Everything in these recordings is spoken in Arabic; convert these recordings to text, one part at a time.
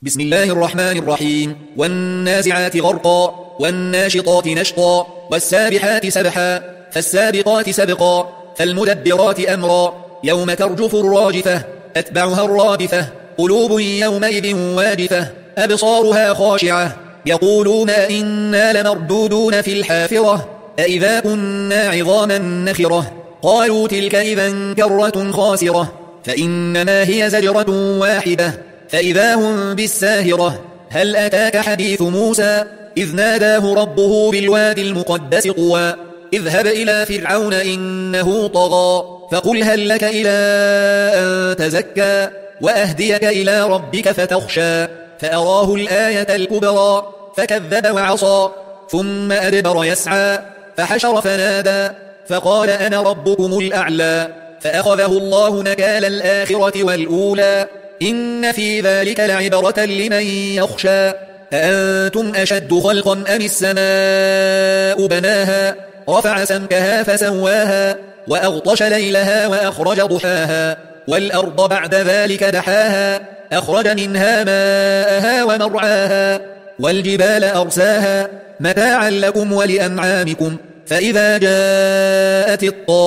بسم الله الرحمن الرحيم. والنازعات غرقا والناشطات نشطا والسابحات سبحا فالسابقات سبقا فالمدبرات أمرا يوم ترجف الراجفة أتبعها الرادفة قلوب يومئذ واجفة أبصارها خاشعة يقولون أئنا لمردودون في الحافرة أئذا كنا عظاما نخرة قالوا تلك إذا كرة خاسرة فإنما هي زجرة واحدة فإذا هم بالساهرة هل أتاك حديث موسى إذ ناداه ربه بالواد المقدس طوى اذهب إلى فرعون إنه طغى فقل هل لك إلى أن تزكى وأهديك إلى ربك فتخشى فأراه الآية الكبرى فكذب وعصى ثم أدبر يسعى فحشر فنادى فقال أنا ربكم الأعلى فأخذه الله نكال الآخرة والأولى إن في ذلك لعبرة لمن يخشى أأنتم أشد خلقا أم السماء بناها رفع سمكها فسواها وأغطش ليلها وأخرج ضحاها والأرض بعد ذلك دحاها أخرج منها ماءها ومرعاها والجبال أرساها متاعا لكم ولأنعامكم فإذا جاءت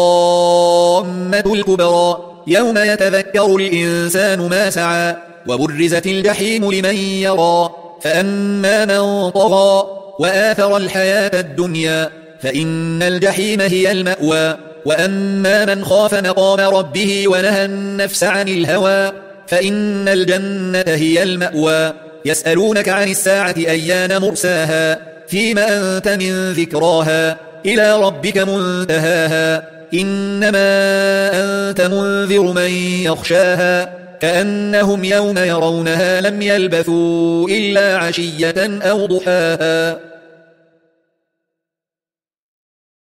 الطامة الكبرى يوم يتذكر الإنسان ما سعى وبرزت الجحيم لمن يرى فأما من طغى وآثر الحياة الدنيا فإن الجحيم هي المأوى وأما من خاف مقام ربه ونهى النفس عن الهوى فإن الجنة هي المأوى يسألونك عن الساعة أيان مرساها فيما أنت من ذكراها إلى ربك منتهاها إنما أنت منذر من يخشاها كأنهم يوم يرونها لم يلبثوا إلا عشية أو ضحاها.